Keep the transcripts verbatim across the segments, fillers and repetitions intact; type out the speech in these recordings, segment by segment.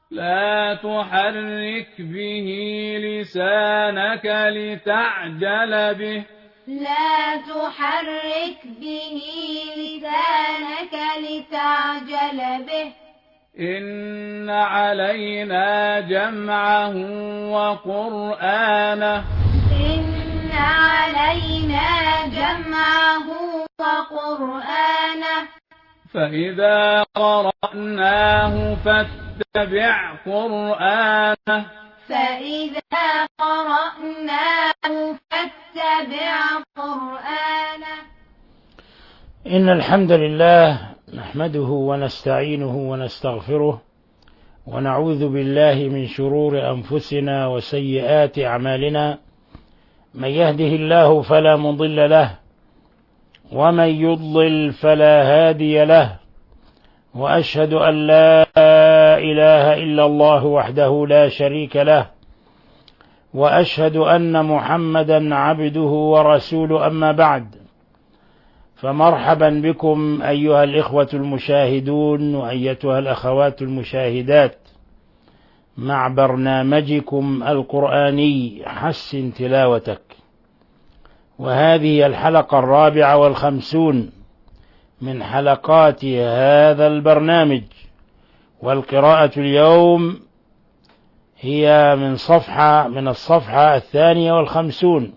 لا تحرك به لسانك لتعجل به لا تحرك به لسانك لتعجل به إن علينا جمعه وقرآنه إن علينا جمعه وقرآنه فإذا قرأناه فاتبع قرآنه فإذا قرأناه فاتبع قرآنه إن الحمد لله نحمده ونستعينه ونستغفره ونعوذ بالله من شرور أنفسنا وسيئات أعمالنا من يهده الله فلا مضل له ومن يضلل فلا هادي له وأشهد أن لا إله إلا الله وحده لا شريك له وأشهد أن محمدا عبده ورسوله أما بعد فمرحبا بكم أيها الإخوة المشاهدون وأيتها الأخوات المشاهدات مع برنامجكم القرآني حسن تلاوتك، وهذه الحلقة الرابعة والخمسون من حلقات هذا البرنامج، والقراءة اليوم هي من صفحة من الصفحة الثانية والخمسون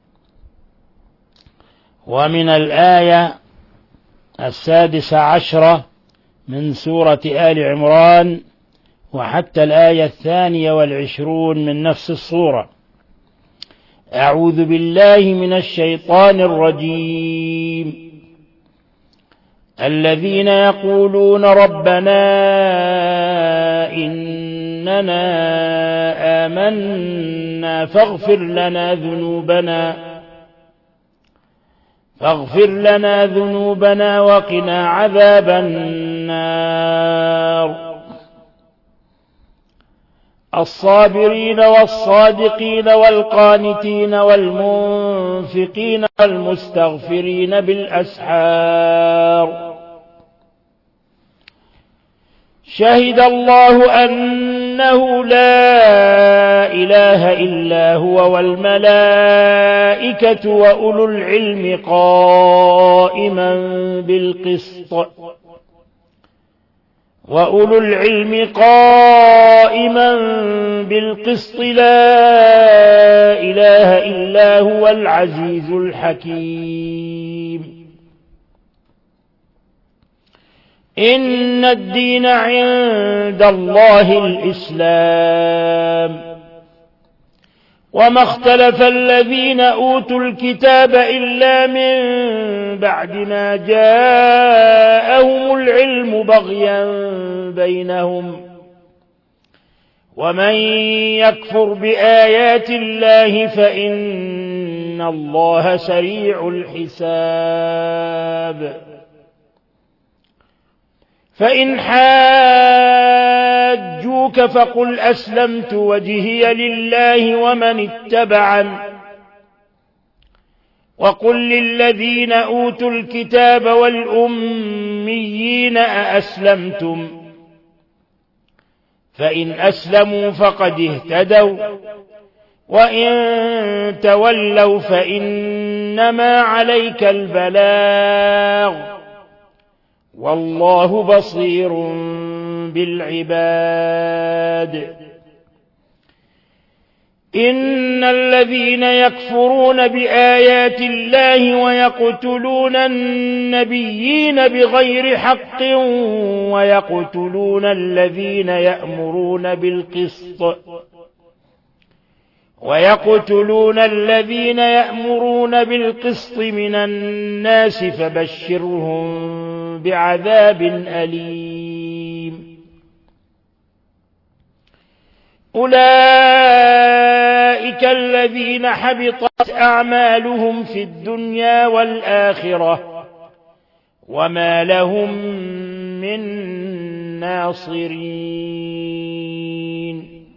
ومن الآية السادسة عشرة من سورة آل عمران وحتى الآية الثانية والعشرون من نفس السورة. أعوذ بالله من الشيطان الرجيم. الذين يقولون ربنا إننا آمنا فاغفر لنا ذنوبنا فاغفر لنا ذنوبنا وقنا عذاب النار الصابرين والصادقين والقانتين والمنفقين والمستغفرين بالأسحار شهد الله أنه لا إله إلا هو والملائكة وأولو العلم قائما بالقسط وأولو العلم قائما بالقسط لا إله إلا هو العزيز الحكيم. إن الدين عند الله الإسلام وما اختلف الذين أوتوا الكتاب إلا من بعد ما جاءهم العلم بغيا بينهم ومن يكفر بآيات الله فإن الله سريع الحساب. فإن حاجوك فقل أسلمت وجهي لله ومن اتبعن وقل للذين أوتوا الكتاب والأميين أأسلمتم فإن أسلموا فقد اهتدوا وإن تولوا فإنما عليك البلاغ والله بصير بالعباد. إن الذين يكفرون بآيات الله ويقتلون النبيين بغير حق ويقتلون الذين يأمرون بالقسط ويقتلون الذين يأمرون بالقسط من الناس فبشرهم بعذاب أليم. أولئك الذين حبطت أعمالهم في الدنيا والآخرة وما لهم من ناصرين.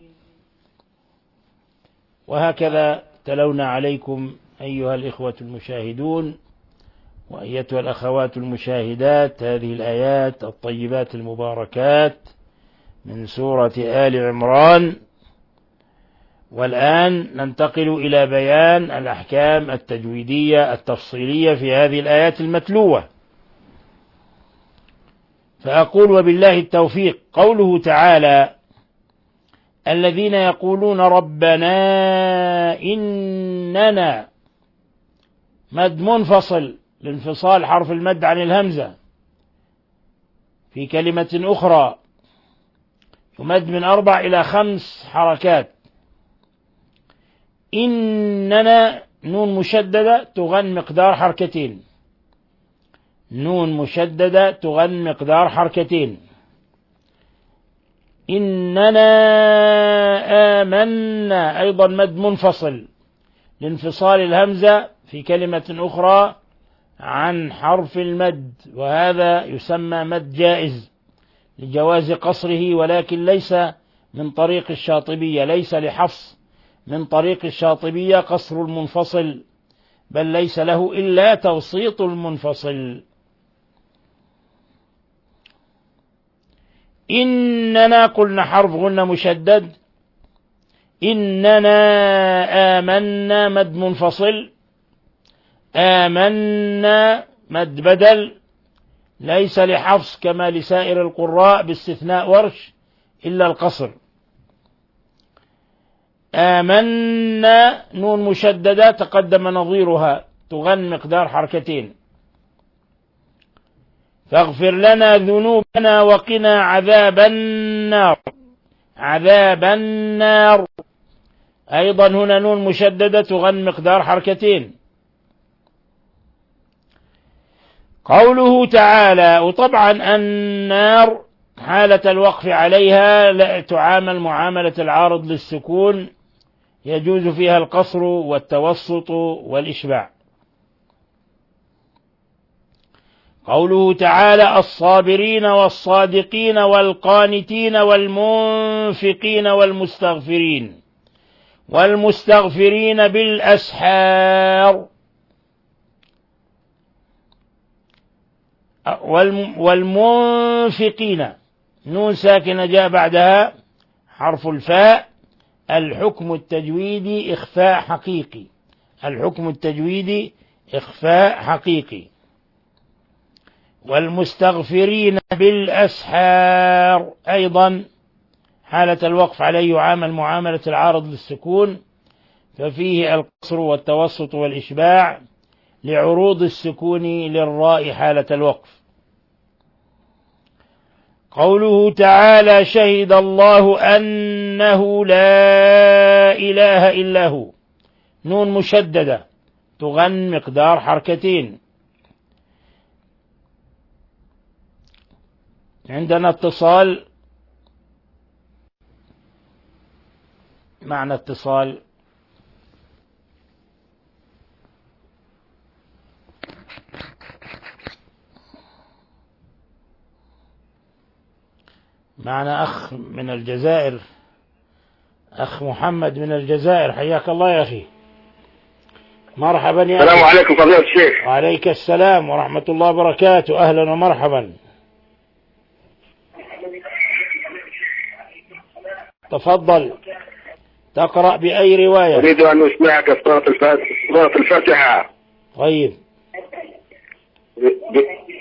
وهكذا تلونا عليكم أيها الإخوة المشاهدون وأيتها الأخوات المشاهدات هذه الآيات الطيبات المباركات من سورة آل عمران. والآن ننتقل إلى بيان الأحكام التجويدية التفصيلية في هذه الآيات المتلوة. فأقول وبالله التوفيق. قوله تعالى: الذين يقولون ربنا إننا، مد منفصل لانفصال حرف المد عن الهمزة في كلمة أخرى، يمد من أربع إلى خمس حركات. إننا نون مشددة تغن مقدار حركتين، نون مشددة تغن مقدار حركتين. إننا آمنا أيضا مد منفصل لانفصال الهمزة في كلمة أخرى عن حرف المد، وهذا يسمى مد جائز لجواز قصره، ولكن ليس من طريق الشاطبية، ليس لحفص من طريق الشاطبية قصر المنفصل، بل ليس له إلا توسيط المنفصل. إننا قلنا حرف غنة مشدد، إننا آمنا مد منفصل، آمنا مد بدل ليس لحفص كما لسائر القراء باستثناء ورش إلا القصر. آمنا نون مشددة تقدم نظيرها تغن مقدار حركتين. فاغفر لنا ذنوبنا وقنا عذاب النار، عذاب النار أيضا هنا نون مشددة تغن مقدار حركتين. قوله تعالى: وطبعا النار حالة الوقف عليها لا تعامل معاملة العارض للسكون، يجوز فيها القصر والتوسط والإشباع. قوله تعالى: الصابرين والصادقين والقانتين والمنفقين والمستغفرين، والمستغفرين بالأسحار، والمنفقين نون ساكنة جاء بعدها حرف الفاء. الحكم التجويدي إخفاء حقيقي، الحكم التجويدي إخفاء حقيقي. والمستغفرين بالأسحار أيضا حالة الوقف عليه يعامل معاملة العارض للسكون، ففيه القصر والتوسط والإشباع لعروض السكون للراء حالة الوقف. قوله تعالى: شهد الله أنه لا إله إلا هو، نون مشددة تغن مقدار حركتين. عندنا اتصال، معنى اتصال معنا أخ من الجزائر، أخ محمد من الجزائر، حياك الله يا أخي. مرحبا يا السلام عليكم فضيلة الشيخ. وعليك السلام ورحمة الله وبركاته، أهلا ومرحبا. تفضل تقرأ بأي رواية؟ أريد أن أسمعك سورة سورة الفاتحة. طيب. ب... ب...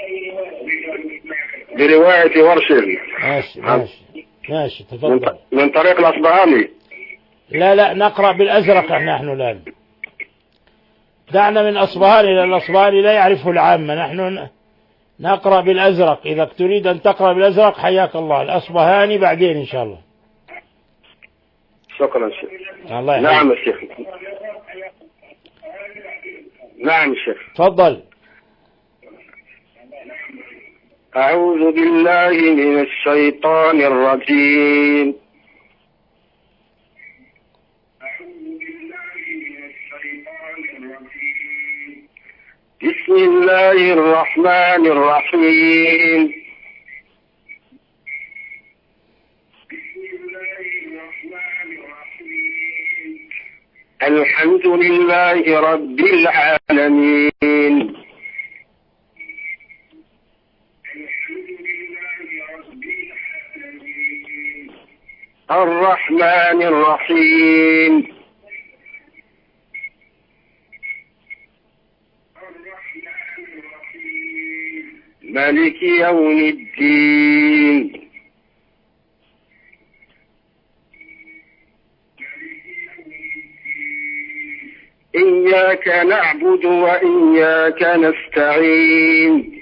برواية ورش. ماشي ماشي ماشي تفضل. من طريق الأصبهاني. لا لا نقرأ بالأزرق نحن الآن، دعنا من أصبهاني لأن الأصبهاني لا يعرفه العامة، نحن نقرأ بالأزرق. إذا تريد أن تقرأ بالأزرق حياك الله، الأصبهاني بعدين إن شاء الله. شكرا شيخ. الله يحفظك. نعم الشيخ. نعم الشيخ. تفضل. أعوذ بالله من الشيطان الرجيم. بسم الله الرحمن الرحيم. الحمد لله رب العالمين. الرحمن الرحيم مالك يوم الدين إياك نعبد وإياك نستعين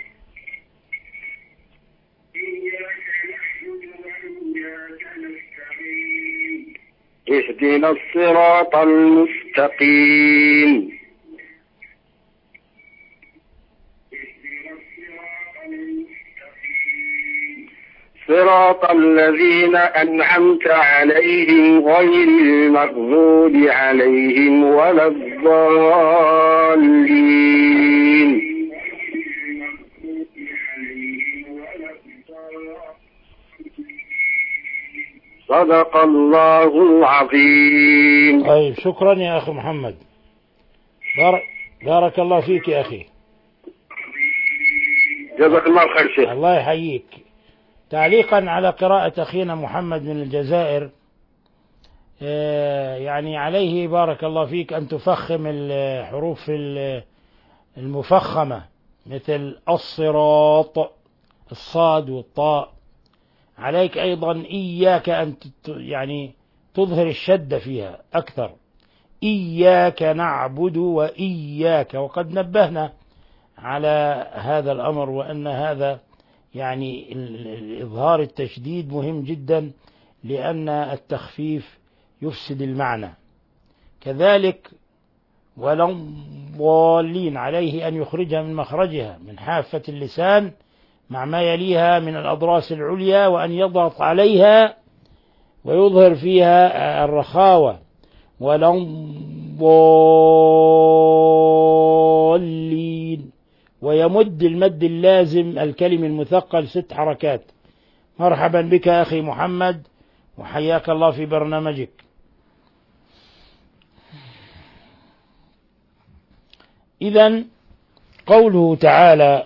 اهدنا الصراط المستقيم صراط الذين أنعمت عليهم غير المغضوب عليهم ولا الضالين. صدق الله العظيم. طيب شكرا يا أخي محمد، بارك, بارك الله فيك يا أخي، جزاك الله خير شيخ. الله يحييك. تعليقا على قراءة أخينا محمد من الجزائر، يعني عليه بارك الله فيك أن تفخم الحروف المفخمة مثل الصراط، الصاد والطاء. عليك أيضا إياك أن يعني تظهر الشدة فيها أكثر، إياك نعبد وإياك، وقد نبهنا على هذا الأمر، وأن هذا يعني إظهار التشديد مهم جدا، لأن التخفيف يفسد المعنى. كذلك ولا الضالين، عليه أن يخرجها من مخرجها من حافة اللسان مع ما يليها من الأضراس العليا، وأن يضغط عليها ويظهر فيها الرخاوة. ولا الضالين، ويمد المد اللازم الكلم المثقل ست حركات. مرحبا بك أخي محمد، وحياك الله في برنامجك. إذن قوله تعالى: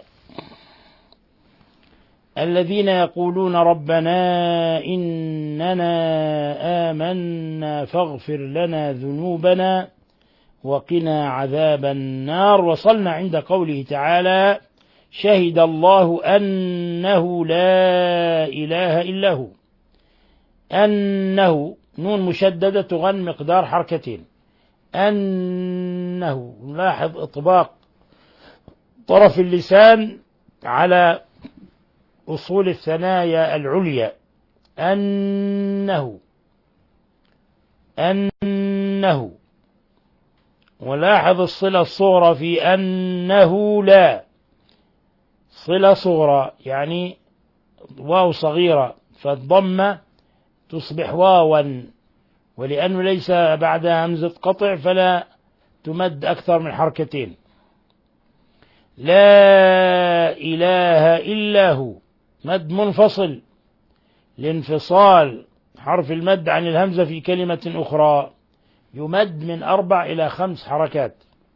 الذين يقولون ربنا إننا آمنا فاغفر لنا ذنوبنا وقنا عذاب النار. وصلنا عند قوله تعالى: شهد الله أنه لا إله إلا هو. أنه نون مشددة تغن مقدار حركتين. أنه، نلاحظ إطباق طرف اللسان على أصول الثنايا العليا. أنه أنه ولاحظ الصلة الصغرى في أنه لا، صلة صغرى يعني واو صغيرة، فالضمة تصبح واوا، ولأنه ليس بعدها همزة قطع فلا تمد أكثر من حركتين. لا إله إلا هو، مد منفصل لانفصال حرف المد عن الهمزة في كلمة أخرى، يمد من أربع إلى خمس حركات.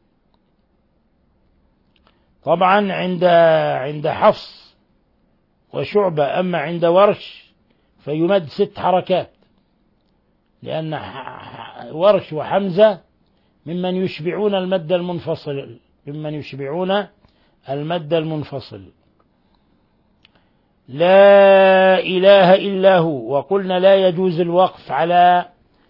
طبعا عند عند حفص وشعبة، أما عند ورش فيمد ست حركات، لأن ورش وحمزة ممن يشبعون المد المنفصل ممن يشبعون المد المنفصل. لا إله إلا هو. وقلنا لا يجوز الوقف على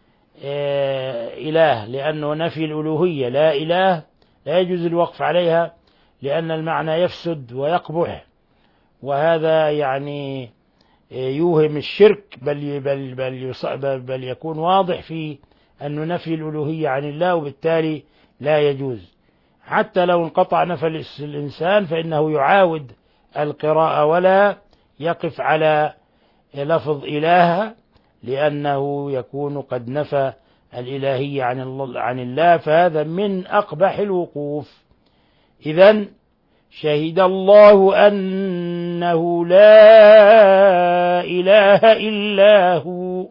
إله، لأنه نفي الألوهية. لا إله لا يجوز الوقف عليها، لأن المعنى يفسد ويقبح، وهذا يعني يوهم الشرك، بل بل بل, بل, بل يكون واضح في أنه نفي الألوهية عن الله، وبالتالي لا يجوز. حتى لو انقطع نفس الإنسان فإنه يعاود القراءة ولا يقف على لفظ إله، لأنه يكون قد نفى الإلهية عن الله, عن الله فهذا من أقبح الوقوف. إذن شهد الله أنه لا إله إلا هو.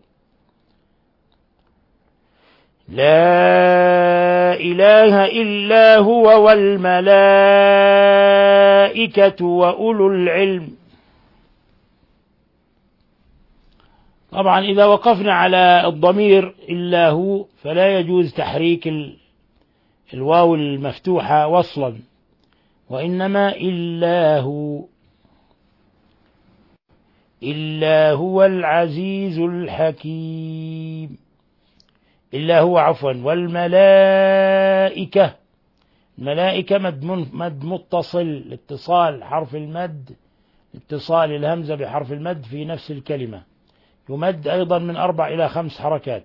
لا إله إلا هو والملائكة وأولو العلم طبعا إذا وقفنا على الضمير إلا هو فلا يجوز تحريك الواو المفتوحة وصلا، وإنما إلا هو، إلا هو العزيز الحكيم، إلا هو عفوا. والملائكة، الملائكة مد, مد متصل، اتصال حرف المد، اتصال الهمزة بحرف المد في نفس الكلمة، يمد أيضا من أربع إلى خمس حركات.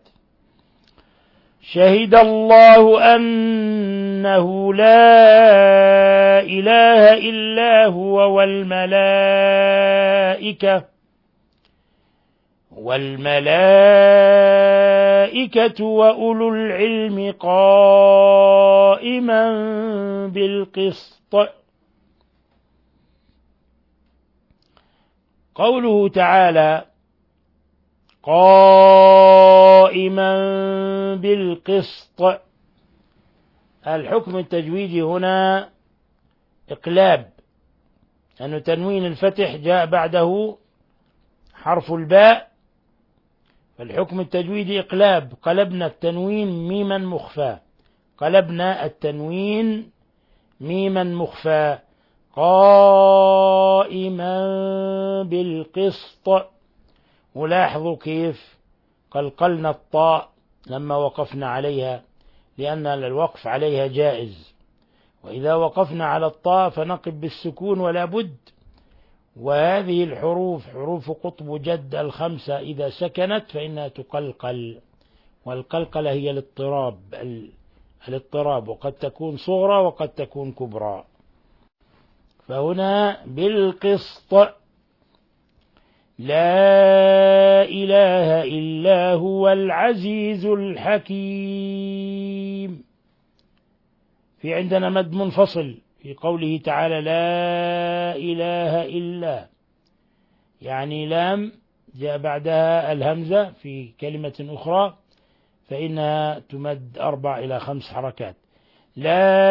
شهد الله أنه لا إله إلا هو والملائكة والملائكة وأولو العلم قائما بالقسط. قوله تعالى قائما بالقسط، الحكم التجويدي هنا إقلاب، أن تنوين الفتح جاء بعده حرف الباء، فالحكم التجويدي إقلاب، قلبنا التنوين ميما مخفى، قلبنا التنوين ميما مخفى، قائما بالقسط. ولاحظوا كيف قلقلنا الطاء لما وقفنا عليها، لأن الوقف عليها جائز، وإذا وقفنا على الطاء فنقف بالسكون ولا بد. وهذه الحروف حروف قطب جد الخمسة إذا سكنت فإنها تقلقل، والقلقلة هي الاضطراب، الاضطراب وقد تكون صغرى وقد تكون كبرى. فهنا بالقسط، لا إله إلا هو العزيز الحكيم. في عندنا مد منفصل في قوله تعالى لا إله إلا، يعني لام جاء بعدها الهمزة في كلمة أخرى فإنها تمد أربع إلى خمس حركات. لا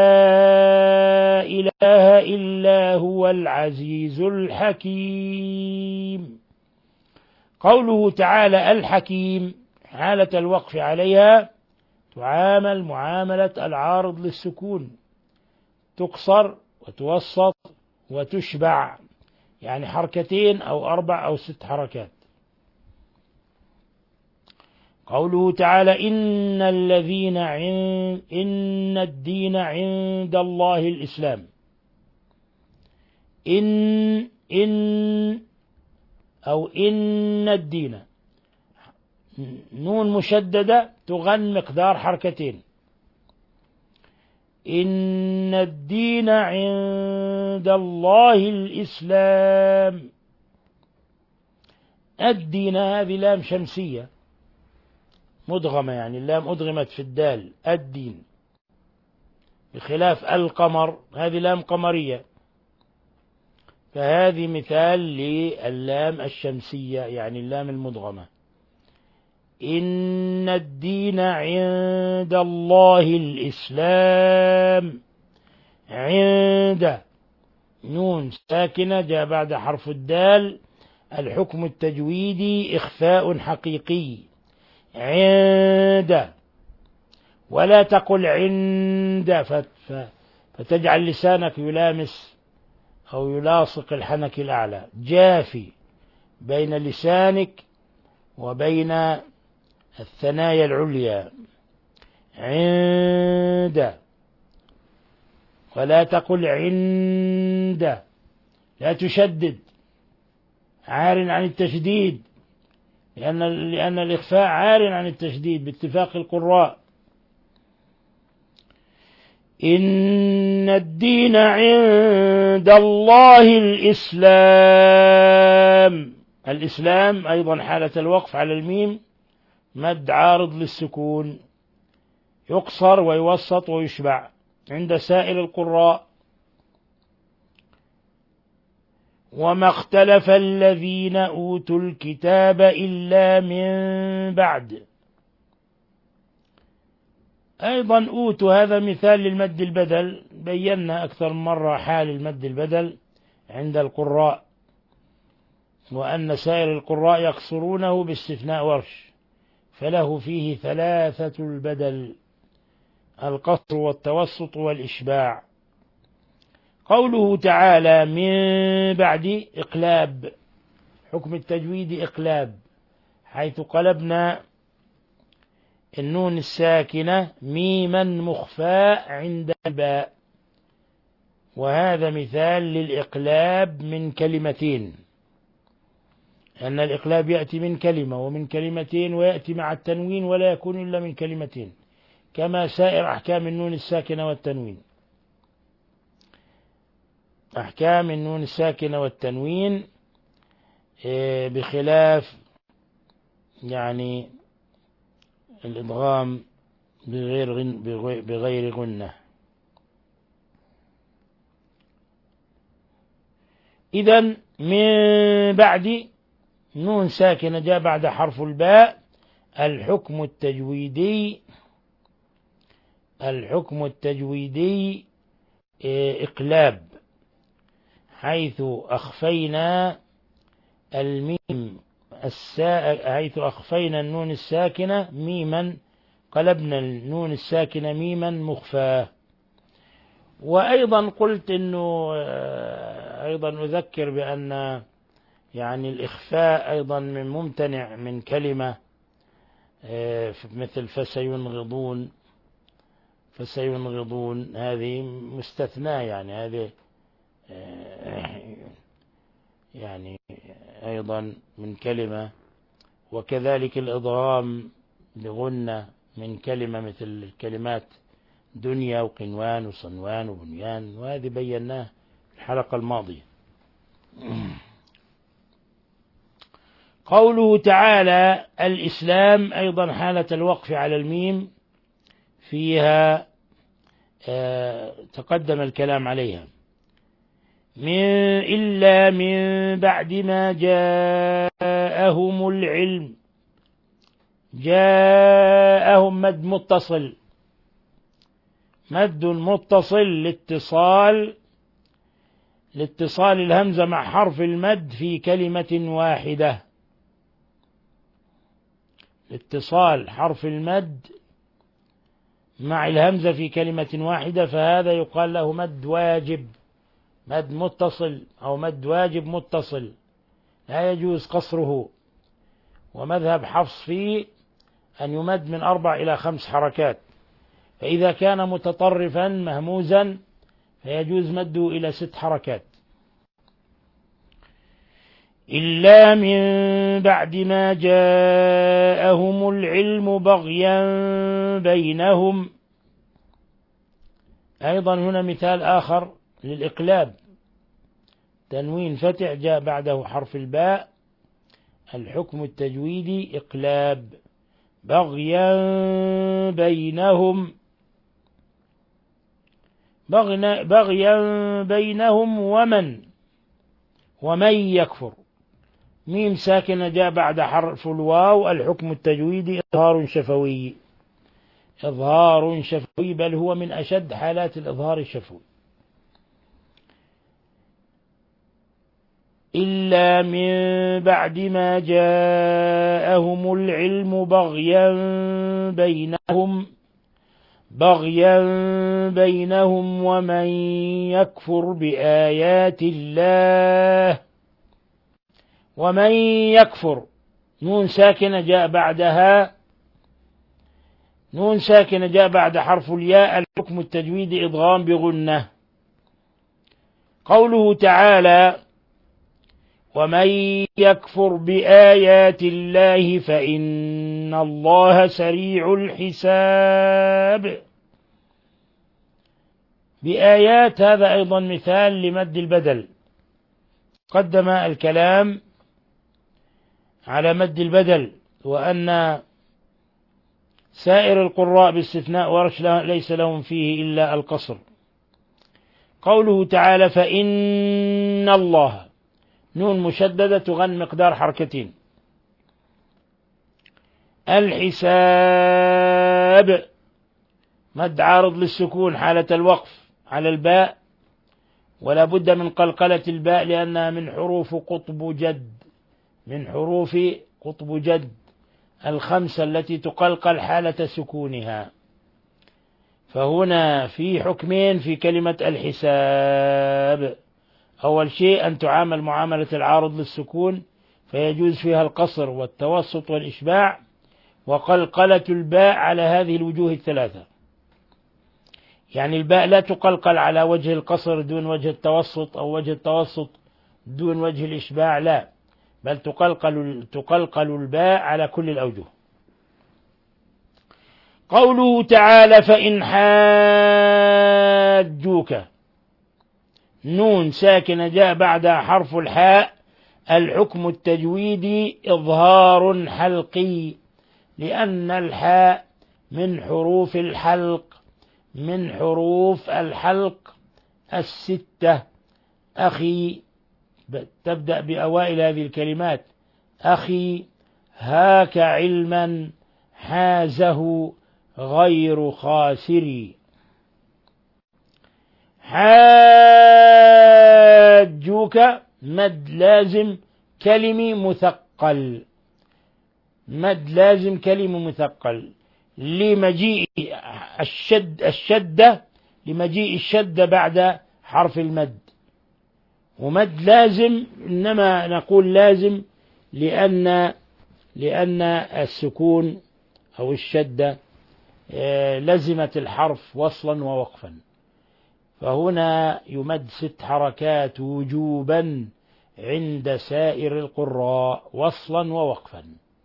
إله إلا هو العزيز الحكيم. قوله تعالى الحكيم، حالة الوقف عليها تعامل معاملة العارض للسكون، تقصر وتوسط وتشبع، يعني حركتين أو أربع أو ست حركات. قوله تعالى إن الذين عند إن الدين عند الله الإسلام، إن إن أو إن الدين، نون مشددة تغن مقدار حركتين. إن الدين عند الله الإسلام، الدين هذه لام شمسية مدغمة، يعني اللام أدغمت في الدال، الدين، بخلاف القمر هذه لام قمرية، فهذه مثال للام الشمسية يعني اللام المدغمة. إن الدين عند الله الإسلام، عند نون ساكنة جاء بعد حرف الدال، الحكم التجويدي إخفاء حقيقي، عند، ولا تقل عند فتجعل لسانك يلامس أو يلاصق الحنك الأعلى، جافي بين لسانك وبين الثنايا العليا، عند، ولا تقل عند، لا تشدد، عار عن التشديد، لأن لأن الإخفاء عار عن التشديد باتفاق القراء. إن الدين عند الله الإسلام، الإسلام أيضا حالة الوقف على الميم مد عارض للسكون، يقصر ويوسط ويشبع عند سائر القراء. وما اختلف الذين أوتوا الكتاب إلا من بعد، أيضا أوتوا هذا مثال للمد البدل، بينا أكثر من مرة حال المد البدل عند القراء، وأن سائر القراء يقصرونه باستثناء ورش، فله فيه ثلاثة البدل: القصر والتوسط والإشباع. قوله تعالى من بعد إقلاب، حكم التجويد إقلاب، حيث قلبنا النون الساكنة ميما مخفاء عند الباء، وهذا مثال للإقلاب من كلمتين، أن الإقلاب يأتي من كلمة ومن كلمتين، ويأتي مع التنوين ولا يكون إلا من كلمتين، كما سائر أحكام النون الساكنة والتنوين. أحكام النون الساكنة والتنوين بخلاف يعني الإدغام بغير بغير غنة. إذن من بعد نون ساكنة جاء بعد حرف الباء، الحكم التجويدي الحكم التجويدي إقلاب، حيث أخفينا الميم السا... حيث أخفينا النون الساكنة ميما، قلبنا النون الساكنة ميما مخفاة. وأيضا قلت أنه أيضا أذكر بأن يعني الإخفاء أيضا من ممتنع من كلمة، مثل فسينغضون فسينغضون هذه مستثناة، يعني هذه يعني أيضا من كلمة. وكذلك الإضغام بغنة من كلمة، مثل الكلمات دنيا وقنوان وصنوان وبنيان، وهذه بيناه الحلقة الماضية. قوله تعالى الإسلام، أيضا حالة الوقف على الميم فيها تقدم الكلام عليها. من إلا من بعد ما جاءهم العلم، جاءهم مد متصل، مد متصل لاتصال لاتصال الهمزة مع حرف المد في كلمة واحدة، اتصال حرف المد مع الهمزة في كلمة واحدة، فهذا يقال له مد واجب، مد متصل أو مد واجب متصل، لا يجوز قصره. ومذهب حفص فيه أن يمد من أربع إلى خمس حركات، فإذا كان متطرفا مهموزا فيجوز مده إلى ست حركات. إلا من بعد ما جاءهم العلم بغيا بينهم، أيضا هنا مثال آخر للإقلاب، تنوين فتح جاء بعده حرف الباء، الحكم التجويدي إقلاب، بغيا بينهم، بغيا بينهم ومن ومن يكفر، ميم ساكنة جاء بعد حرف الواو، الحكم التجويدي إظهار شفوي، إظهار شفوي، بل هو من أشد حالات الإظهار الشفوي. إلا من بعد ما جاءهم العلم بغيا بينهم، بغيا بينهم ومن يكفر بآيات الله، ومن يكفر نون ساكنة جاء بعدها نون ساكنة جاء بعد حرف الياء، الحكم التجويدي إضغام بغنة. قوله تعالى ومن يكفر بآيات الله فإن الله سريع الحساب، بآيات هذا أيضا مثال لمد البدل، قدم الكلام على مد البدل، وأن سائر القراء باستثناء ورش ليس لهم فيه إلا القصر. قوله تعالى فإن الله، نون مشددة تغن مقدار حركتين، الحساب مد عارض للسكون حالة الوقف على الباء، ولا بد من قلقلة الباء لأنها من حروف قطب جد، من حروف قطب جد الخمسة التي تقلقل حالة سكونها. فهنا في حكمين في كلمة الحساب. أول شيء أن تعامل معاملة العارض للسكون، فيجوز فيها القصر والتوسط والإشباع، وقلقلة الباء على هذه الوجوه الثلاثة. يعني الباء لا تقلقل على وجه القصر دون وجه التوسط، أو وجه التوسط دون وجه الإشباع، لا، بل تقلقل, تقلقل الباء على كل الأوجه. قوله تعالى فإن حاجوك، نون ساكنة جاء بعدها حرف الحاء. الحكم التجويدي إظهار حلقي، لأن الحاء من حروف الحلق، من حروف الحلق الستة. أخي تبدأ بأوائل هذه الكلمات: أخي، هاك علما، حازه غير خاسري. حاجوك مد لازم كلمي مثقل، مد لازم كلمة مثقل لمجيء الشد الشدة لمجيء الشدة بعد حرف المد. ومد لازم، إنما نقول لازم لأن لأن السكون أو الشدة لزمت الحرف وصلا ووقفا. فهنا يمد ست حركات وجوبا عند سائر القراء وصلا ووقفا.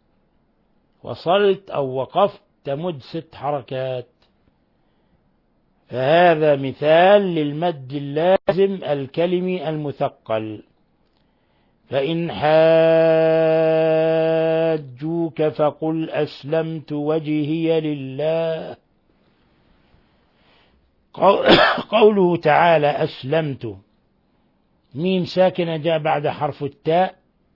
وصلت أو وقفت تمد ست حركات. فهذا مثال للمد اللازم الكلمي المثقل. فإن حاجوك فقل أسلمت وجهي لله. قوله تعالى أسلمت، ميم ساكنة جاء بعد حرف التاء.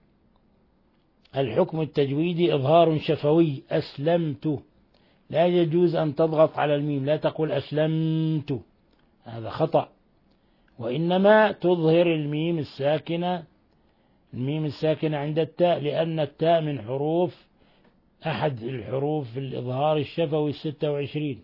الحكم التجويدي إظهار شفوي، أسلمت، لا يجوز أن تضغط على الميم، لا تقول أسلمت، هذا خطأ، وإنما تظهر الميم الساكنة، الميم الساكنة عند التاء، لأن التاء من حروف أحد الحروف الإظهار الشفوي الستة وعشرين.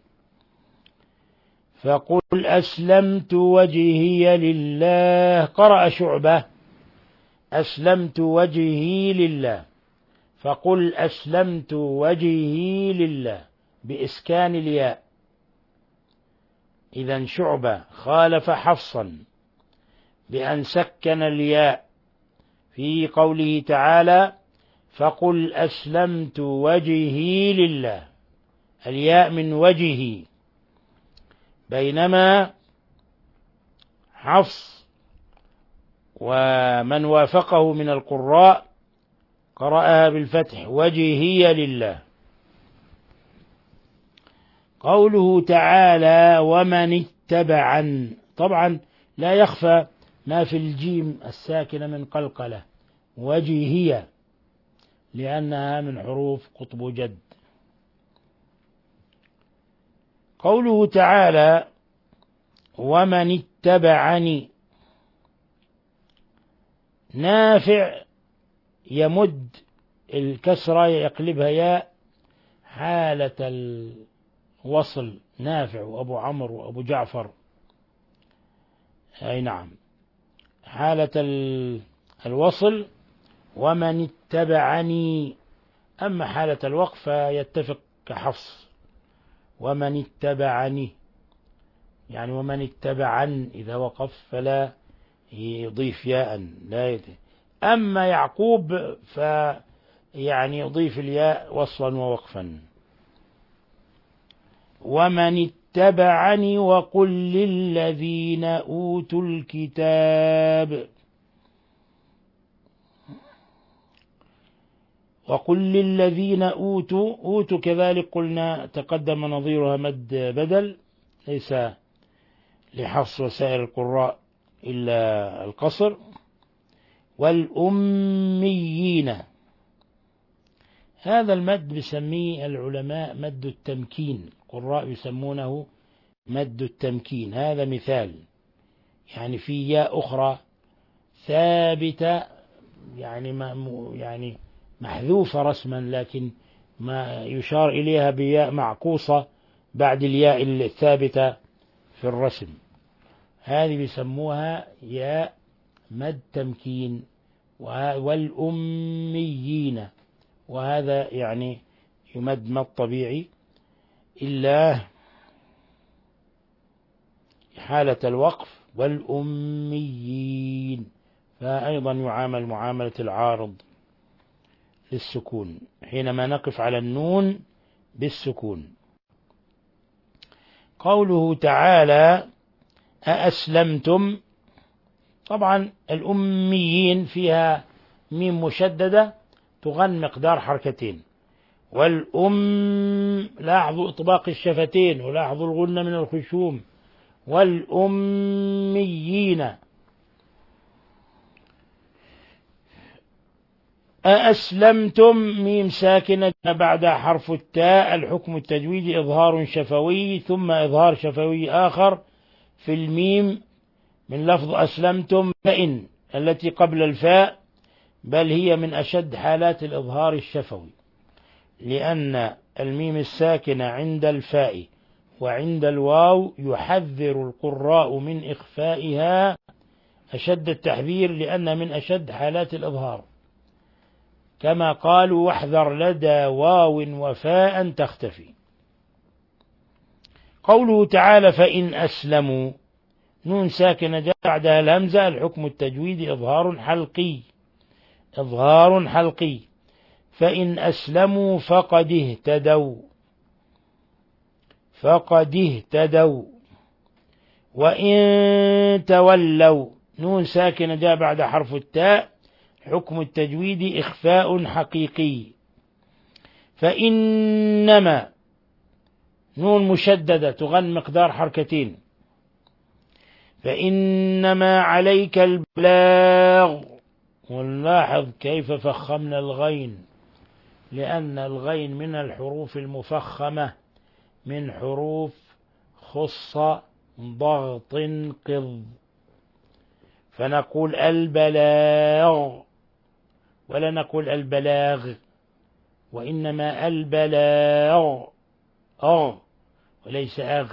فقل أسلمت وجهي لله. قرأ شعبة أسلمت وجهي لله، فقل أسلمت وجهي لله بإسكان الياء. إذن شعبة خالف حفصا بأن سكن الياء في قوله تعالى فقل أسلمت وجهي لله، الياء من وجهي، بينما حفص ومن وافقه من القراء قرأها بالفتح وجهي لله. قوله تعالى ومن اتبعن، طبعا لا يخفى ما في الجيم الساكنة من قلقلة، وجهي، لأنها من حروف قطب جد. قوله تعالى ومن اتبعني، نافع يمد الكسرة يقلبها ياء حالة الوصل، نافع وأبو عمرو وأبو جعفر، أي نعم، حالة الوصل ومن اتبعني. أما حالة الوقف يتفق كحفص ومن اتبعني، يعني ومن اتبعن إذا وقف فلا يضيف ياء، لا يضيف. أما يعقوب فيعني يضيف الياء وصلا ووقفا. ومن اتبعني وقل للذين أوتوا الكتاب، وقل للذين أوتوا، أوتوا كذلك قلنا تقدم نظيرها مد بدل، ليس لحفص وسائر القراء إلا القصر. والأميين، هذا المد بيسميه العلماء مد التمكين، القراء يسمونه مد التمكين. هذا مثال، يعني في ياء أخرى ثابتة يعني ما يعني محذوفة رسما، لكن ما يشار إليها بياء معقوصة بعد الياء الثابتة في الرسم، هذه بيسموها ياء مد تمكين. والأميين، وهذا يعني يمد مد طبيعي إلا حالة الوقف. والأميين فأيضا يعامل معاملة العارض للسكون حينما نقف على النون بالسكون. قوله تعالى أأسلمتم، طبعا الأميين فيها ميم مشددة تغن مقدار حركتين، والأم لاحظوا إطباق الشفتين ولاحظوا الغنة من الخشوم. والأميين أأسلمتم، ميم ساكنة بعدها حرف التاء، الحكم التجويدي إظهار شفوي ثم إظهار شفوي آخر في الميم من لفظ أسلمتم، فإن التي قبل الفاء، بل هي من أشد حالات الإظهار الشفوي، لأن الميم الساكنة عند الفاء وعند الواو يحذر القراء من إخفائها أشد التحذير، لأن من أشد حالات الإظهار، كما قالوا واحذر لدى واو وفاء تختفي. قوله تعالى فإن أسلموا، نون ساكنة جاء بعدها الهمزة، الحكم التجويدي إظهار حلقي، إظهار حلقي. فإن أسلموا فقد اهتدوا، فقد اهتدوا. وإن تولوا، نون ساكنة جاء بعد حرف التاء، حكم التجويد إخفاء حقيقي. فإنما، نون مشددة تغن مقدار حركتين. فإنما عليك البلاغ، ونلاحظ كيف فخمنا الغين، لأن الغين من الحروف المفخمة، من حروف خص ضغط قض، فنقول البلاغ ولا نقول البلاغ، وإنما البلاغ أغ وليس أغ.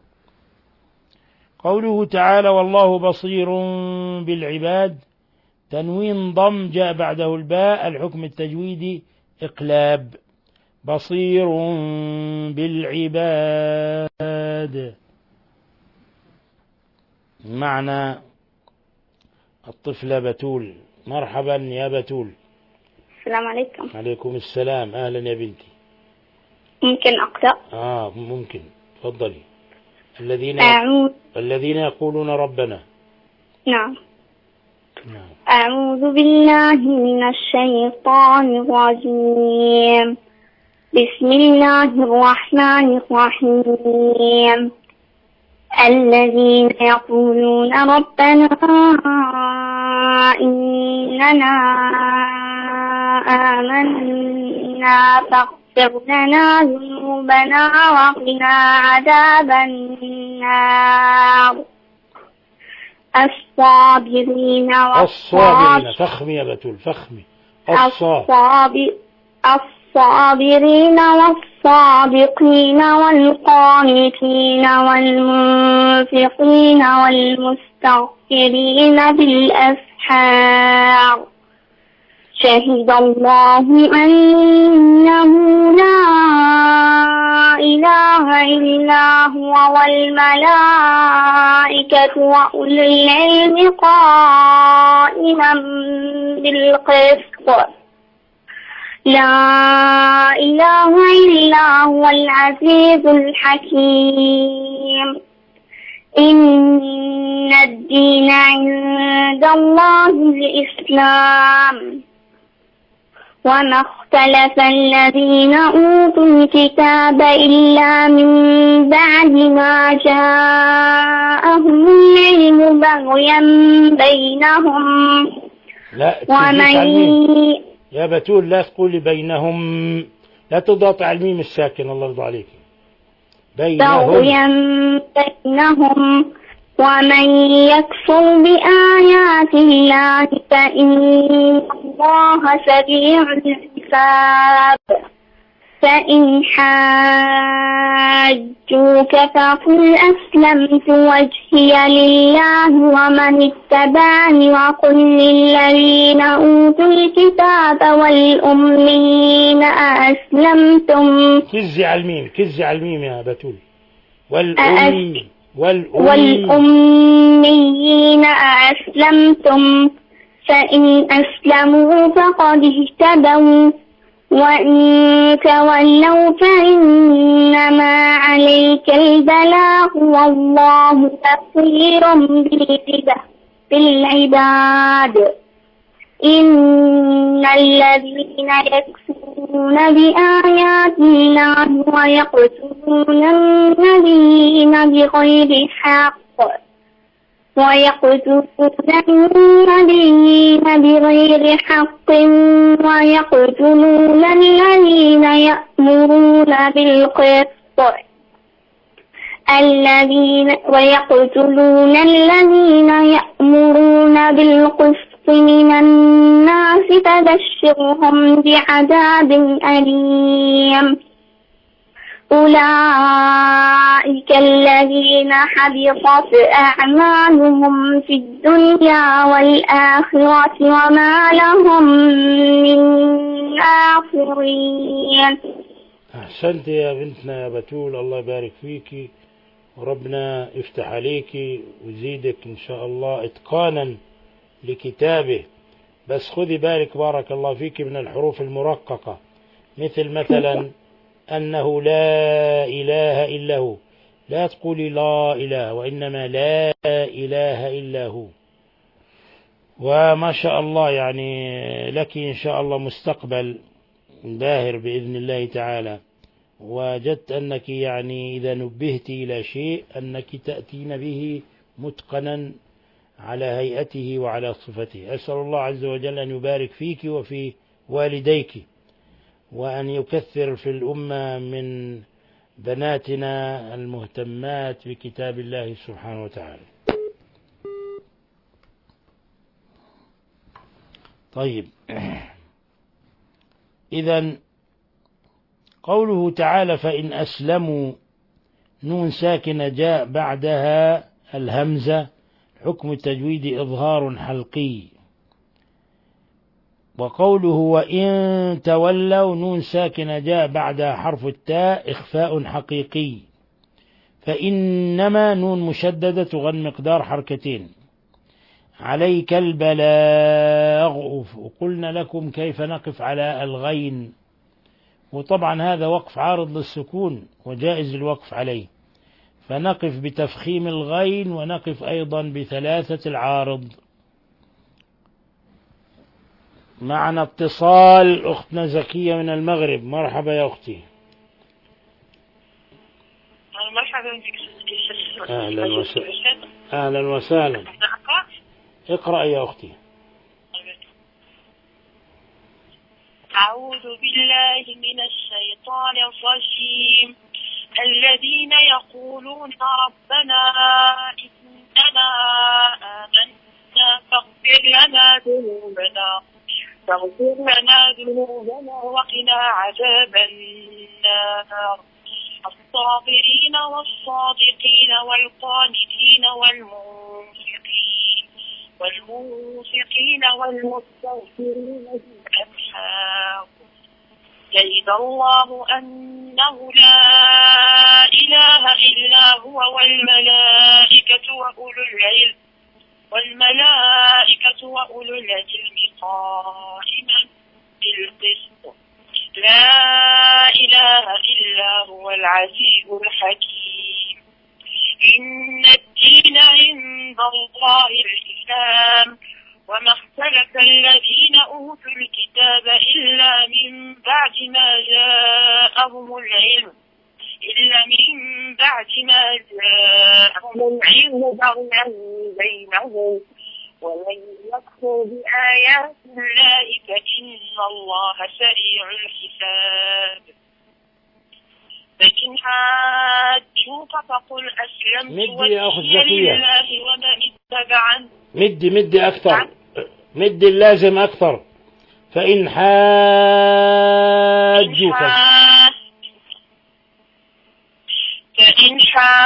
قوله تعالى والله بصير بالعباد، تنوين ضم جاء بعده الباء، الحكم التجويدي إقلاب، بصير بالعباد. معنى الطفلة بتول. مرحبا يا بتول. السلام عليكم. عليكم السلام، أهلا يا بنتي. ممكن أقرأ؟ آه ممكن، تفضلي. الذين أعوذ الذين يقولون ربنا. نعم. نعم. أعوذ بالله من الشيطان الرجيم. بسم الله الرحمن الرحيم. الذين يقولون ربنا إننا آمنا فاغفر لنا ذنوبنا وقنا عذاب النار. الصابرين الصابرين فخمي يا بتول فخمي. الصابر الصابرين والصادقين والقانتين والمنفقين والمستغفرين بالأسحار. شهد الله أنه لا إله إلا هو والملائكة وأولو العلم قائما بالقسط. لا إله إلا هو العزيز الحكيم. إن الدين عند الله الإسلام. وما اختلف الذين أوتوا الكتاب إلا من بعد ما جاءهم العلم بغيا بينهم. لا ومن يا بتول لا تقولي بينهم، لا تضغط على الميم الساكن، الله يرضى عليك. بينهم بغيا بينهم ومن يكفر بآيات الله فإن الله سريع الحساب فإن حاجوك فقل أسلمت وجهي لله ومن اتبعني وقل للذين أوتوا الكتاب والأميين أأسلمتم كز على الميم كز على الميم يا بتول والأمي والأمي والأميين أأسلمتم فإن أسلموا فقد اهتدوا وإن تولوا فإنما عليك البلاغ والله بصير بالعباد إن الذين يكفرون بآيات الله ويقتلون النبيين بغير حق ويقتلون النبيين بغير حق ويقتلون الذين يأمرون بالقسط الذين ويقتلون الذين يأمرون بالقسط من الناس فبشرهم بعذاب أليم أولئك الذين حبطت أعمالهم في الدنيا والآخرة وما لهم من ناصرين. أحسنت يا بنتنا يا بتول، الله يبارك فيك وربنا يفتح عليك ويزيدك إن شاء الله إتقانا لكتابه. بس خذي بالك بارك الله فيك من الحروف المرققة، مثل مثلا أنه لا إله إلا هو، لا تقولي لا إله وإنما لا إله إلا هو. وما شاء الله يعني لك إن شاء الله مستقبل باهر بإذن الله تعالى. وجدت أنك يعني إذا نبهت إلى شيء أنك تأتين به متقنا على هيئته وعلى صفته. أسأل الله عز وجل أن يبارك فيك وفي والديك، وأن يكثر في الأمة من بناتنا المهتمات بكتاب الله سبحانه وتعالى. طيب، إذن قوله تعالى فإن أسلموا، نون ساكنة جاء بعدها الهمزة، حكم التجويد إظهار حلقي. وقوله وإن تولوا، نون ساكنة جاء بعدها حرف التاء، إخفاء حقيقي. فإنما نون مشددة تغن مقدار حركتين. عليك البلاغ، وقلنا لكم كيف نقف على الغين، وطبعا هذا وقف عارض للسكون وجائز الوقف عليه، فنقف بتفخيم الغين ونقف أيضا بثلاثة العارض. معنا اتصال، أختنا زكية من المغرب. مرحبا يا أختي. مرحبا بك. أهلا وسهلا. أهلا وسهلا. اقرأ يا أختي. أعوذ بالله من الشيطان الرجيم. الذين يقولون ربنا إننا آمنا فاغفر لنا ذنوبنا فاغفر لنا ذنوبنا وقنا عذاب النار. الصابرين والصادقين والقانتين والمنفقين والمنفقين والمستغفرين بالأسحار. شهد الله أنه لا إله إلا هو والملائكة وأولو العلم والملائكة وأولو العلم قائما بالقسط. لا إله إلا هو العزيز الحكيم. إن الدين عند الله الإسلام وما اختلف الذين أوتوا الكتاب إلا من بعد ما جاءهم العلم إلا من بعد ما جاءهم العلم بغيا بينهم ومن يكفر بآيات الله فإن الله سريع الحساب. فإن حاجوك يوجوك فقل أسلمت مدي يا أخت وجهي زكية. لله ومن اتبعني. مدي مدي أكثر، مدي اللازم أكثر. فإن حاجوك فإن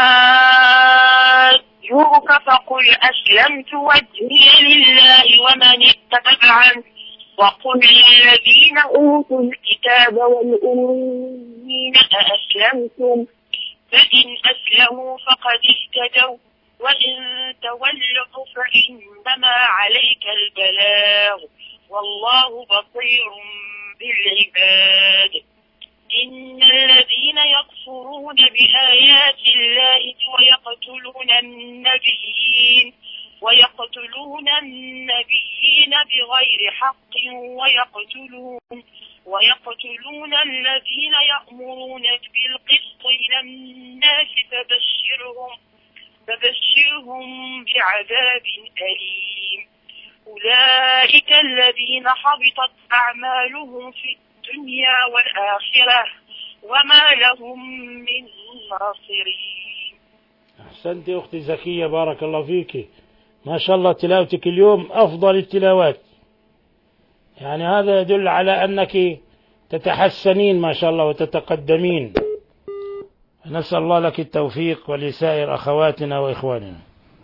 حاجوك فقل أسلمت وجهي لله ومن اتبعني وقل للذين أوتوا الكتاب والأمين أأسلمتم فإن أسلموا فقد اهتدوا وإن تولوا فإنما عليك البلاغ والله بصير بالعباد. إن الذين يكفرون بآيات الله ويقتلون النبيين ويقتلون النبيين بغير حق ويقتلون ويقتلون الذين يأمرون بالقسط من الناس فبشرهم فبشرهم بعذاب أليم. أولئك الذين حبطت أعمالهم في الدنيا والآخرة وما لهم من ناصرين. أحسنت يا أختي زكية، بارك الله فيك. ما شاء الله تلاوتك اليوم أفضل التلاوات، يعني هذا يدل على أنك تتحسنين ما شاء الله وتتقدمين. نسأل الله لك التوفيق ولسائر أخواتنا وإخواننا.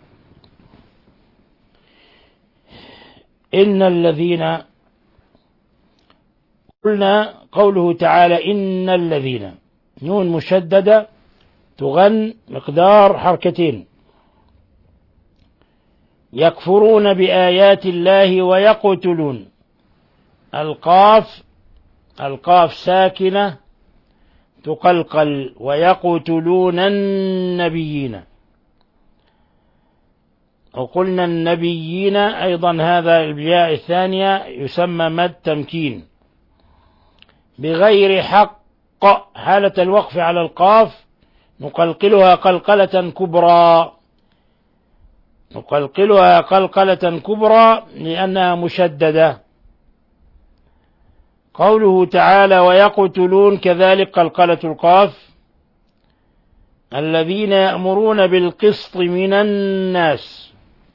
إن الذين، قلنا قوله تعالى إن الذين، نون مشددة تغن مقدار حركتين. يكفرون بآيات الله ويقتلون، القاف القاف ساكنة تقلقل، ويقتلون النبيين. وقلنا النبيين أيضا هذا الياء الثانية يسمى مد تمكين بغير حق. حالة الوقف على القاف نقلقلها قلقلة كبرى، نقلقلها قلقلة كبرى لأنها مشددة. قوله تعالى ويقتلون كذلك قلقلة القاف. الذين يأمرون بالقسط من الناس،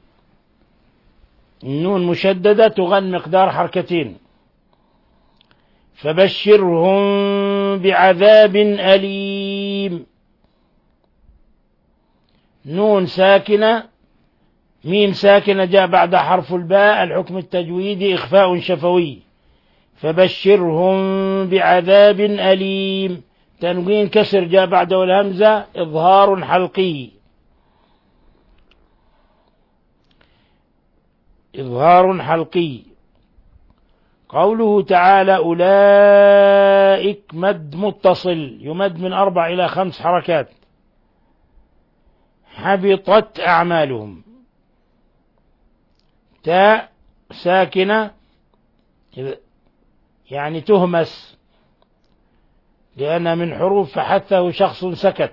النون مشددة تغن مقدار حركتين. فبشرهم بعذاب أليم، نون ساكنة ميم ساكنة جاء بعد حرف الباء، الحكم التجويدي إخفاء شفوي. فبشرهم بعذاب أليم، تنوين كسر جاء بعده الهمزة إظهار حلقي، إظهار حلقي. قوله تعالى أولئك مد متصل يمد من أربع إلى خمس حركات. حبطت أعمالهم، تاء ساكنة يعني تهمس لأن من حروف فحثه شخص سكت.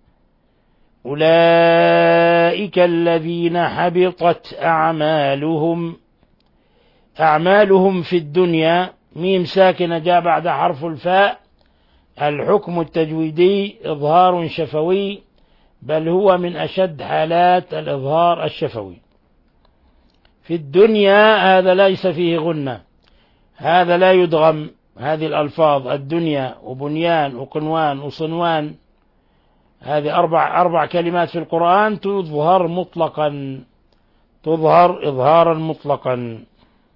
أولئك الذين حبطت أعمالهم، أعمالهم في الدنيا، ميم ساكنة جاء بعد حرف الفاء، الحكم التجويدي إظهار شفوي، بل هو من أشد حالات الإظهار الشفوي. في الدنيا هذا ليس فيه غنة، هذا لا يدغم. هذه الألفاظ الدنيا وبنيان وقنوان وصنوان، هذه أربع أربع كلمات في القرآن تظهر مطلقا، تظهر إظهارا مطلقا.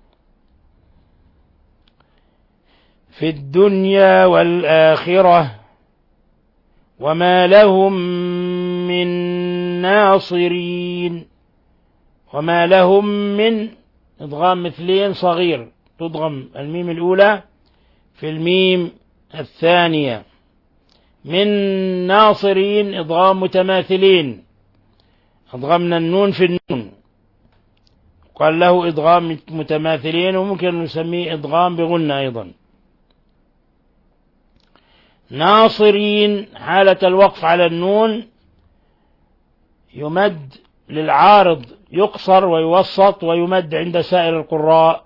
في الدنيا والآخرة وما لهم من ناصرين. وما لهم من إضغام مثلين صغير، تضغم الميم الأولى في الميم الثانية. من ناصرين إضغام متماثلين، أضغمنا النون في النون، قال له إضغام متماثلين، وممكن نسميه إضغام بغنة أيضا. ناصرين حالة الوقف على النون يمد للعارض، يقصر ويوسط ويمد عند سائر القراء.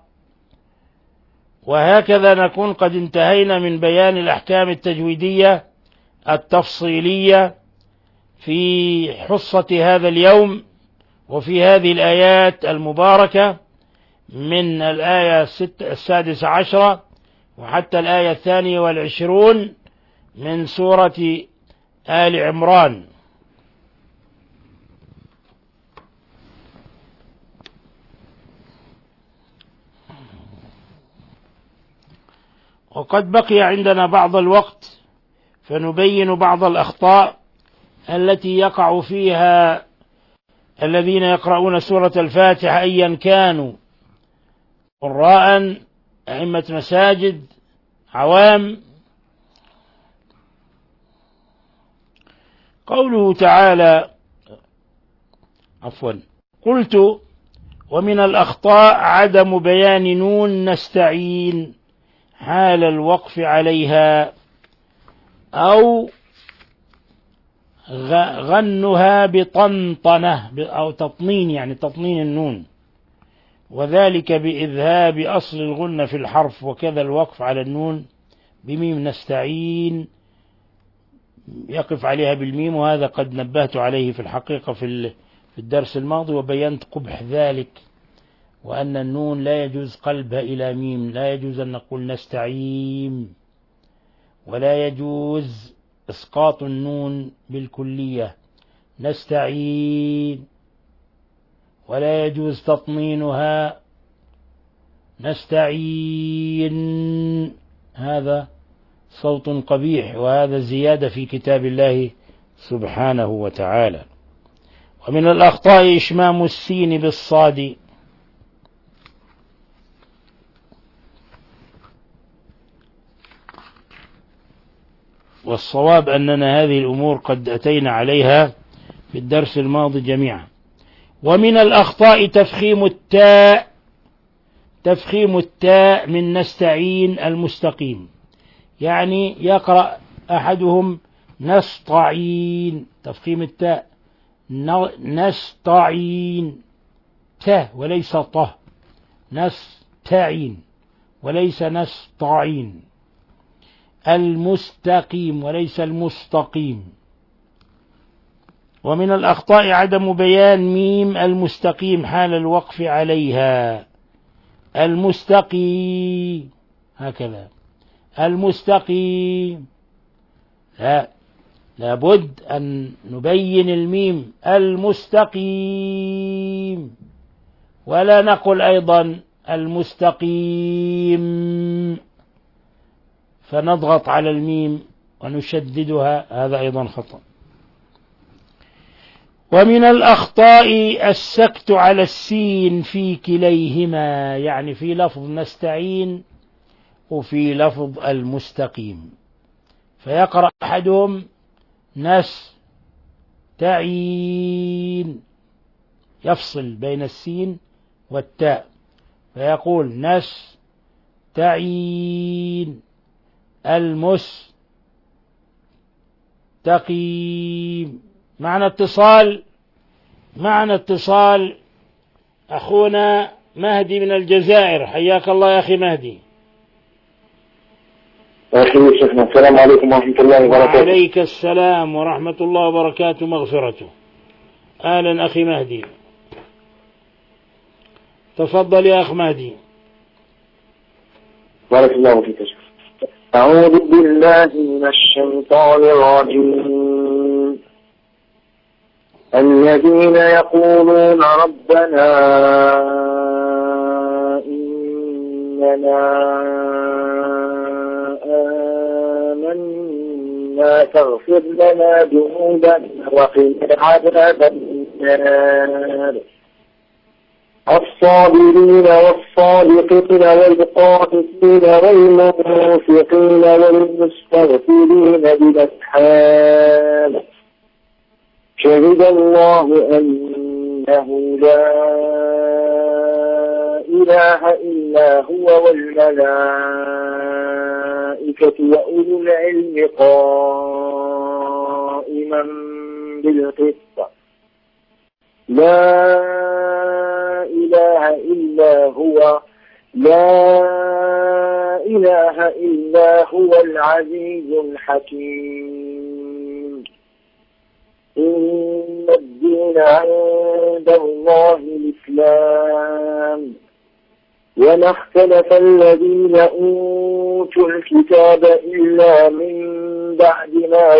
وهكذا نكون قد انتهينا من بيان الأحكام التجويدية التفصيلية في حصة هذا اليوم وفي هذه الآيات المباركة من الآية السادسة عشرة وحتى الآية الثانية والعشرون من سورة آل عمران. وقد بقي عندنا بعض الوقت فنبين بعض الأخطاء التي يقع فيها الذين يقرؤون سورة الفاتحة أيا كانوا قراء أئمة مساجد عوام. قوله تعالى عفوا قلت ومن الأخطاء عدم بيان نون نستعين حال الوقف عليها أو غنها بطنطنة أو تطنين، يعني تطنين النون، وذلك بإذهاب أصل الغنة في الحرف، وكذا الوقف على النون بميم نستعين يقف عليها بالميم، وهذا قد نبهت عليه في الحقيقة في الدرس الماضي وبينت قبح ذلك، وأن النون لا يجوز قلبها إلى ميم، لا يجوز أن نقول نستعين، ولا يجوز إسقاط النون بالكلية نستعين، ولا يجوز تطمينها نستعين، هذا صوت قبيح، وهذا زيادة في كتاب الله سبحانه وتعالى. ومن الأخطاء إشمام السين بالصاد، والصواب أننا هذه الأمور قد أتينا عليها في الدرس الماضي جميعا. ومن الأخطاء تفخيم التاء، تفخيم التاء من نستعين المستقيم، يعني يقرأ أحدهم نستعين، تفخيم التاء نستعين ت وليس ط، نستعين وليس نستعين، المستقيم وليس المستقيم. ومن الأخطاء عدم بيان ميم المستقيم حال الوقف عليها، المستقيم هكذا المستقيم، لا لابد أن نبين الميم المستقيم، ولا نقل أيضا المستقيم فنضغط على الميم ونشددها، هذا أيضا خطأ. ومن الأخطاء السكت على السين في كليهما، يعني في لفظ نستعين وفي لفظ المستقيم، فيقرأ أحدهم نستعين يفصل بين السين والتاء فيقول نستعين المستقيم. معنى اتصال معنى اتصال أخونا مهدي من الجزائر، حياك الله يا أخي مهدي. أخي شيخنا، السلام عليكم ورحمة الله وبركاته. وعليك السلام ورحمة الله وبركاته مغفرته. أهلا أخي مهدي، تفضل يا أخ مهدي. بارك الله فيك يا شيخ. أعوذ بالله من الشيطان الرجيم. الذين يقولون ربنا إننا آمنا فاغفر لنا ذنوبنا وقنا عذاب النار. الصابرين والصادقين والقانتين والمنفقين والمستغفرين بالأسحار. شهد الله أنه لا إله إلا هو والملائكة وأولو العلم قائما بالقسط. لا إله إلا هو لا إله إلا هو العزيز الحكيم. إن الدين عند الله الإسلام وما اختلف الذين أوتوا الكتاب إلا من بعد ما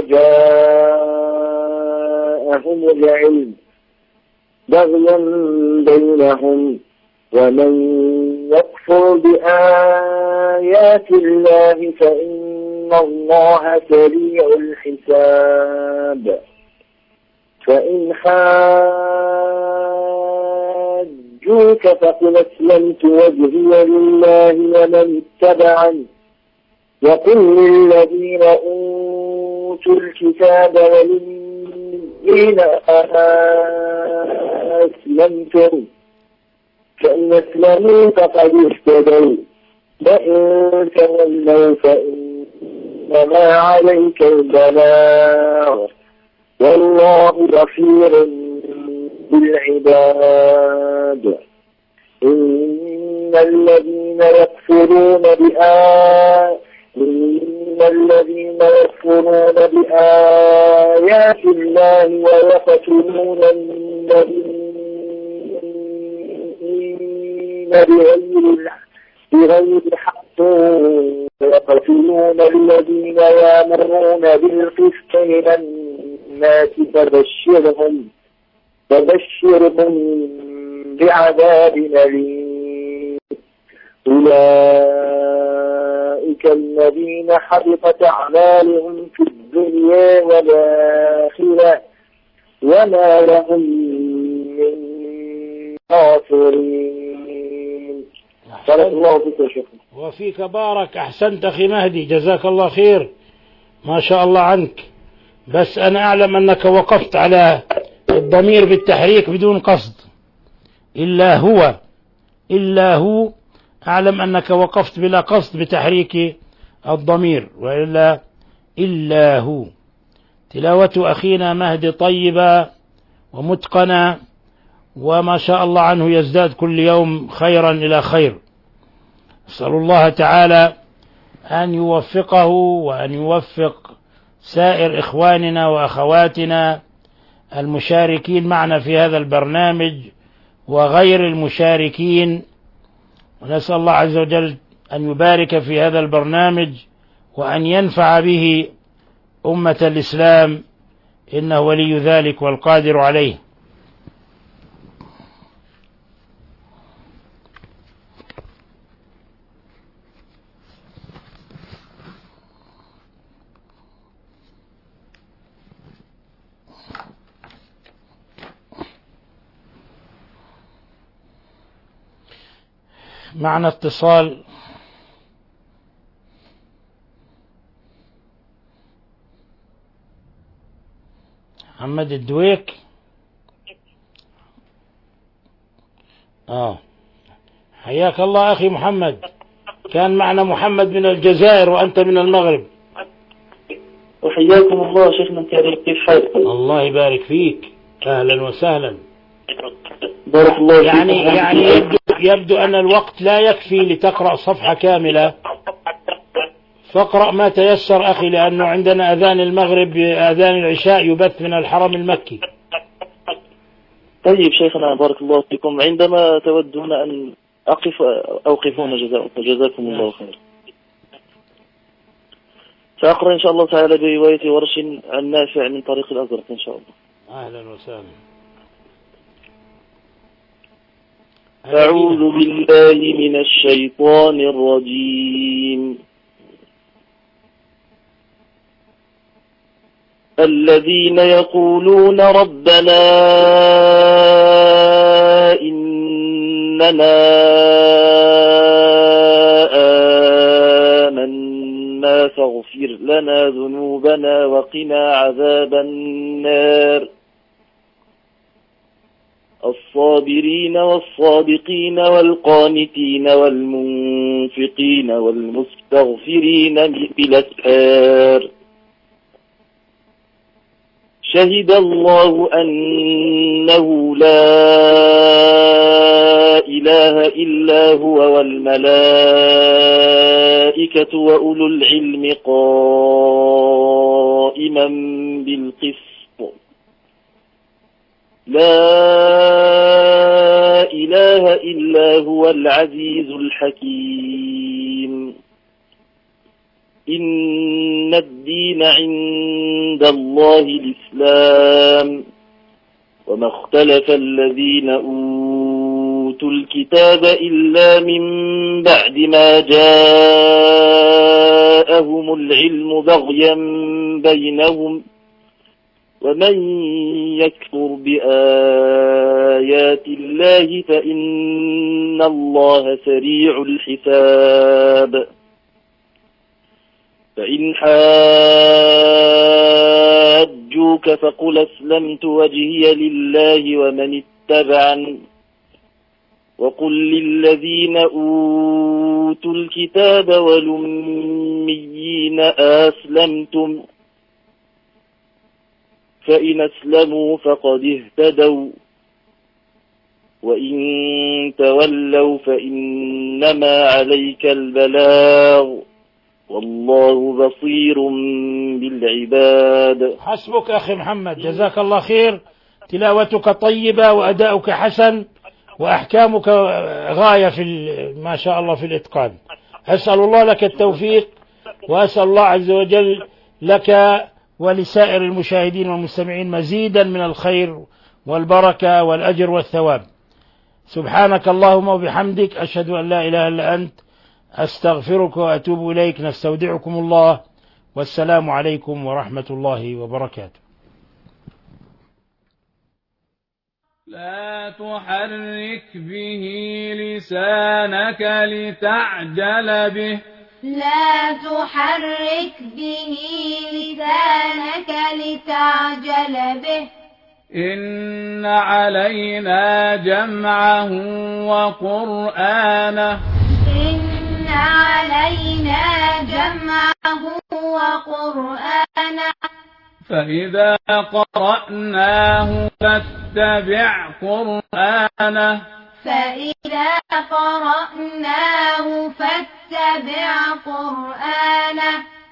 جاءهم العلم بغيا بينهم ومن يكفر بآيات الله فإن الله سريع الحساب فإن حاجوك فقل أسلمت وجهي لله ومن اتبعني وقل للذين أوتوا الكتاب وللذين أسلمتم فإن أسلموا فقد اهتدوا وإن تولوا فإنما عليك البلاغ والله بصير بالعباد إن الذين يكفرون بآيات إن الذين يكفرون بآيات الله ويقتلون النبيين بغير بغير حق ويقتلون الذين يأمرون بالقسط من الناس فبشرهم فبشرهم بعذاب أليم أولئك الذين حبطت أعمالهم في الدنيا والآخرة وما لهم من ناصرين. بارك الله فيك يا شيخ. وفيك بارك. أحسنت أخي مهدي، جزاك الله خير، ما شاء الله عنك. بس أنا أعلم أنك وقفت على الضمير بالتحريك بدون قصد. إلا هو إلا هو أعلم أنك وقفت بلا قصد بتحريك الضمير، وإلا إلا هو. تلاوة أخينا مهدي طيبة ومتقنة، وما شاء الله عنه يزداد كل يوم خيرا إلى خير. أسأل الله تعالى أن يوفقه وأن يوفق سائر إخواننا وأخواتنا المشاركين معنا في هذا البرنامج وغير المشاركين، ونسأل الله عز وجل أن يبارك في هذا البرنامج وأن ينفع به أمة الإسلام، إنه ولي ذلك والقادر عليه. معنا اتصال. محمد الدويك. آه حياك الله أخي محمد. كان معنا محمد من الجزائر وأنت من المغرب. وحياكم الله شيخنا الكريم، كيف حالك؟ الله يبارك فيك، أهلا وسهلا. بارك الله فيك. يعني يعني يبدو, يبدو أن الوقت لا يكفي لتقرأ صفحة كاملة، فاقرأ ما تيسر أخي، لأنه عندنا أذان المغرب أذان العشاء يبث من الحرم المكي. طيب شيخنا بارك الله فيكم، عندما تودون أن أقف أوقفون جزاكم الله خير. سأقرأ إن شاء الله تعالى برواية ورش عن نافع من طريق الأزرق إن شاء الله. أهلا وسهلا. أعوذ بالله من الشيطان الرجيم. الذين يقولون ربنا إننا آمنا فاغفر لنا ذنوبنا وقنا عذاب النار الصابرين والصادقين والقانتين والمنفقين والمستغفرين بالأسحار شهد الله أنه لا إله إلا هو والملائكة وأولو العلم قائما بالقسط لا إله إلا هو العزيز الحكيم. إن الدين عند الله الإسلام وما اختلف الذين أوتوا الكتاب إلا من بعد ما جاءهم العلم بغيا بينهم ومن يكفر بآيات الله فإن الله سريع الحساب. فإن حاجوك فقل أسلمت وجهي لله ومن اتبعني وقل للذين أوتوا الكتاب والأميين أسلمتم فإن أسلموا فقد اهتدوا وإن تولوا فإنما عليك البلاغ والله بصير بالعباد. حسبك أخي محمد، جزاك الله خير. تلاوتك طيبة وأداؤك حسن وأحكامك غاية في ما شاء الله في الإتقان. أسأل الله لك التوفيق، وأسأل الله عز وجل لك ولسائر المشاهدين والمستمعين مزيدا من الخير والبركة والأجر والثواب. سبحانك اللهم وبحمدك، أشهد أن لا إله إلا أنت، أستغفرك وأتوب إليك. نستودعكم الله، والسلام عليكم ورحمة الله وبركاته. لا تحرك به لسانك لتعجل به لا تحرك به لسانك لتعجل به إن علينا جمعه وقرآنه إن علينا جمعه وقرآنه فإذا قرأناه فاتبع قرآنه فإذا قرأناه فاتبع قرآنه